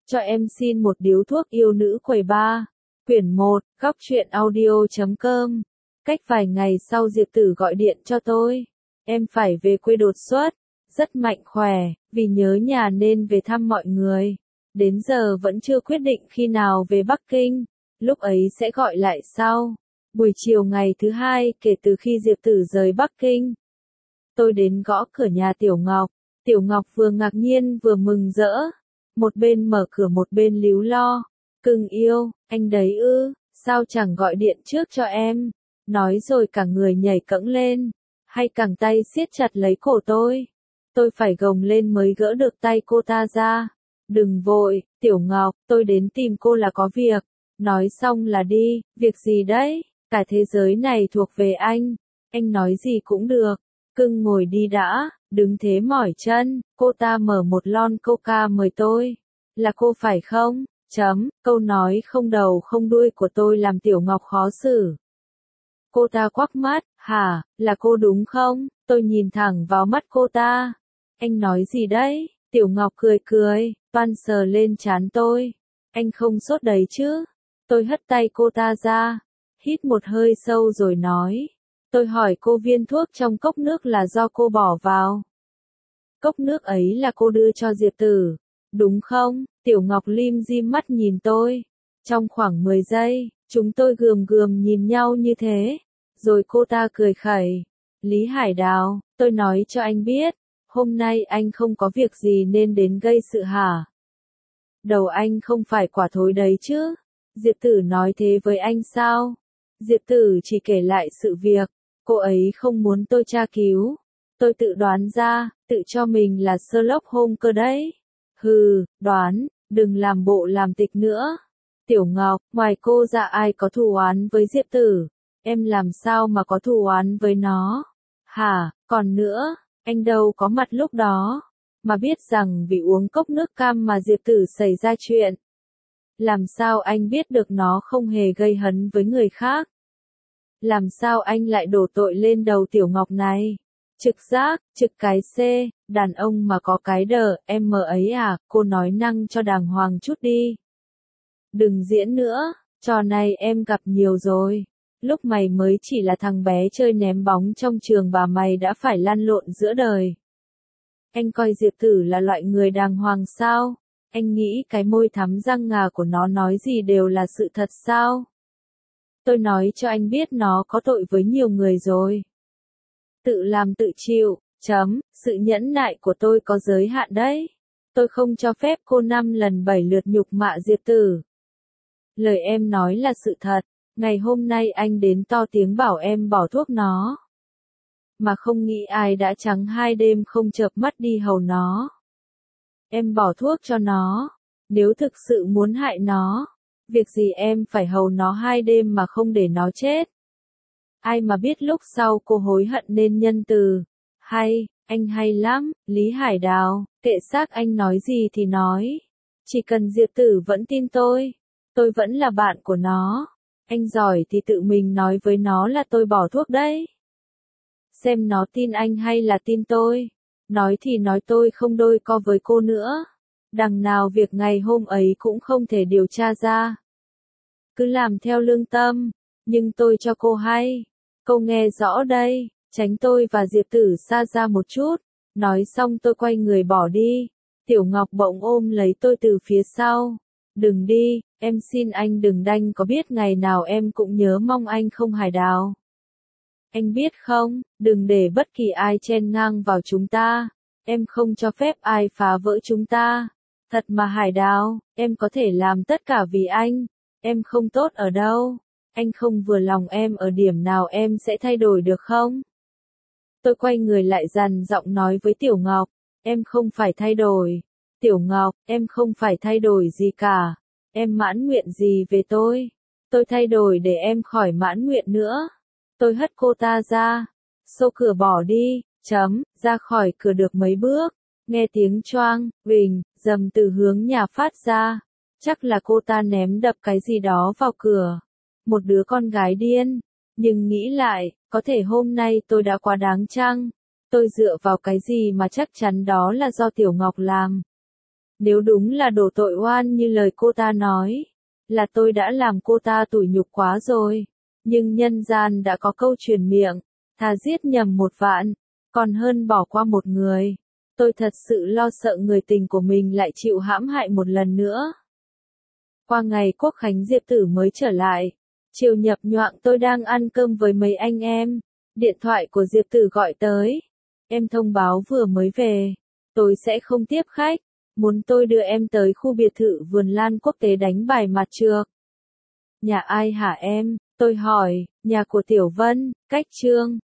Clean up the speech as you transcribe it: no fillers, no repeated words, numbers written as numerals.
Cho em xin một điếu thuốc yêu nữ quầy ba. Quyển 1, góc truyện audio.com. Cách vài ngày sau Diệp Tử gọi điện cho tôi. Em phải về quê đột xuất. Rất mạnh khỏe, vì nhớ nhà nên về thăm mọi người. Đến giờ vẫn chưa quyết định khi nào về Bắc Kinh. Lúc ấy sẽ gọi lại sau. Buổi chiều ngày thứ hai kể từ khi Diệp Tử rời Bắc Kinh. Tôi đến gõ cửa nhà Tiểu Ngọc. Tiểu Ngọc vừa ngạc nhiên vừa mừng rỡ. Một bên mở cửa một bên líu lo. Cưng yêu, anh đấy ư, sao chẳng gọi điện trước cho em. Nói rồi cả người nhảy cẫng lên. Hay cẳng tay siết chặt lấy cổ tôi. Tôi phải gồng lên mới gỡ được tay cô ta ra. Đừng vội, Tiểu Ngọc, tôi đến tìm cô là có việc. Nói xong là đi, việc gì đấy? Cả thế giới này thuộc về anh nói gì cũng được. Cưng ngồi đi đã, đứng thế mỏi chân, cô ta mở một lon coca mời tôi. Là cô phải không? Câu nói không đầu không đuôi của tôi làm Tiểu Ngọc khó xử. Cô ta quắc mắt, hả, là cô đúng không? Tôi nhìn thẳng vào mắt cô ta. Anh nói gì đấy? Tiểu Ngọc cười cười, toan sờ lên trán tôi. Anh không sốt đấy chứ? Tôi hất tay cô ta ra, hít một hơi sâu rồi nói. Tôi hỏi cô viên thuốc trong cốc nước là do cô bỏ vào. Cốc nước ấy là cô đưa cho Diệp Tử, đúng không? Tiểu Ngọc lim dim mắt nhìn tôi. Trong khoảng 10 giây, chúng tôi gườm gườm nhìn nhau như thế. Rồi cô ta cười khẩy. Lý Hải Đào, tôi nói cho anh biết, hôm nay anh không có việc gì nên đến gây sự hả? Đầu anh không phải quả thối đấy chứ? Diệp Tử nói thế với anh sao? Diệp Tử chỉ kể lại sự việc, cô ấy không muốn tôi tra cứu. Tôi tự đoán ra, tự cho mình là Sherlock Holmes cơ đấy. Hừ, đoán, đừng làm bộ làm tịch nữa. Tiểu Ngọc, ngoài cô ra ai có thù oán với Diệp Tử? Em làm sao mà có thù oán với nó? Hả, còn nữa, anh đâu có mặt lúc đó, mà biết rằng vì uống cốc nước cam mà Diệp Tử xảy ra chuyện. Làm sao anh biết được nó không hề gây hấn với người khác? Làm sao anh lại đổ tội lên đầu Tiểu Ngọc này? Trực giác, trực cái C, đàn ông mà có cái đờ, em mờ ấy à, cô nói năng cho đàng hoàng chút đi. Đừng diễn nữa, trò này em gặp nhiều rồi. Lúc mày mới chỉ là thằng bé chơi ném bóng trong trường và mày đã phải lăn lộn giữa đời. Anh coi Diệp Tử là loại người đàng hoàng sao? Anh nghĩ cái môi thắm răng ngà của nó nói gì đều là sự thật sao? Tôi nói cho anh biết nó có tội với nhiều người rồi. Tự làm tự chịu, sự nhẫn nại của tôi có giới hạn đấy. Tôi không cho phép cô 5 lần 7 lượt nhục mạ Diệp Tử. Lời em nói là sự thật, ngày hôm nay anh đến to tiếng bảo em bỏ thuốc nó. Mà không nghĩ ai đã trắng 2 đêm không chợp mắt đi hầu nó. Em bỏ thuốc cho nó, nếu thực sự muốn hại nó, việc gì em phải hầu nó 2 đêm mà không để nó chết. Ai mà biết lúc sau cô hối hận nên nhân từ. Hay, anh hay lắm, Lý Hải Đào, kệ xác anh nói gì thì nói. Chỉ cần Diệp Tử vẫn tin tôi vẫn là bạn của nó. Anh giỏi thì tự mình nói với nó là tôi bỏ thuốc đấy. Xem nó tin anh hay là tin tôi. Nói thì nói tôi không đôi co với cô nữa. Đằng nào việc ngày hôm ấy cũng không thể điều tra ra. Cứ làm theo lương tâm, nhưng tôi cho cô hay. Cô nghe rõ đây, tránh tôi và Diệp Tử xa ra một chút. Nói xong tôi quay người bỏ đi. Tiểu Ngọc bỗng ôm lấy tôi từ phía sau. Đừng đi, em xin anh đừng đanh, có biết ngày nào em cũng nhớ mong anh không Hải Đào. Anh biết không, đừng để bất kỳ ai chen ngang vào chúng ta. Em không cho phép ai phá vỡ chúng ta. Thật mà Hải Đào, em có thể làm tất cả vì anh. Em không tốt ở đâu. Anh không vừa lòng em ở điểm nào, em sẽ thay đổi được không? Tôi quay người lại dằn giọng nói với Tiểu Ngọc. Em không phải thay đổi. Tiểu Ngọc, em không phải thay đổi gì cả. Em mãn nguyện gì về tôi? Tôi thay đổi để em khỏi mãn nguyện nữa. Tôi hất cô ta ra. Xô cửa bỏ đi. Ra khỏi cửa được mấy bước. Nghe tiếng choang, rình, rầm từ hướng nhà phát ra. Chắc là cô ta ném đập cái gì đó vào cửa. Một đứa con gái điên. Nhưng nghĩ lại, có thể hôm nay tôi đã quá đáng chăng? Tôi dựa vào cái gì mà chắc chắn đó là do Tiểu Ngọc làm? Nếu đúng là đổ tội oan như lời cô ta nói, là tôi đã làm cô ta tủi nhục quá rồi. Nhưng nhân gian đã có câu truyền miệng, thà giết nhầm 1 vạn, còn hơn bỏ qua một người. Tôi thật sự lo sợ người tình của mình lại chịu hãm hại một lần nữa. Qua ngày Quốc khánh Diệp Tử mới trở lại. Chiều nhập nhoạng tôi đang ăn cơm với mấy anh em. Điện thoại của Diệp Tử gọi tới. Em thông báo vừa mới về. Tôi sẽ không tiếp khách. Muốn tôi đưa em tới khu biệt thự Vườn Lan Quốc tế đánh bài mặt trược. Nhà ai hả em? Tôi hỏi. Nhà của Tiểu Vân, cách Trương.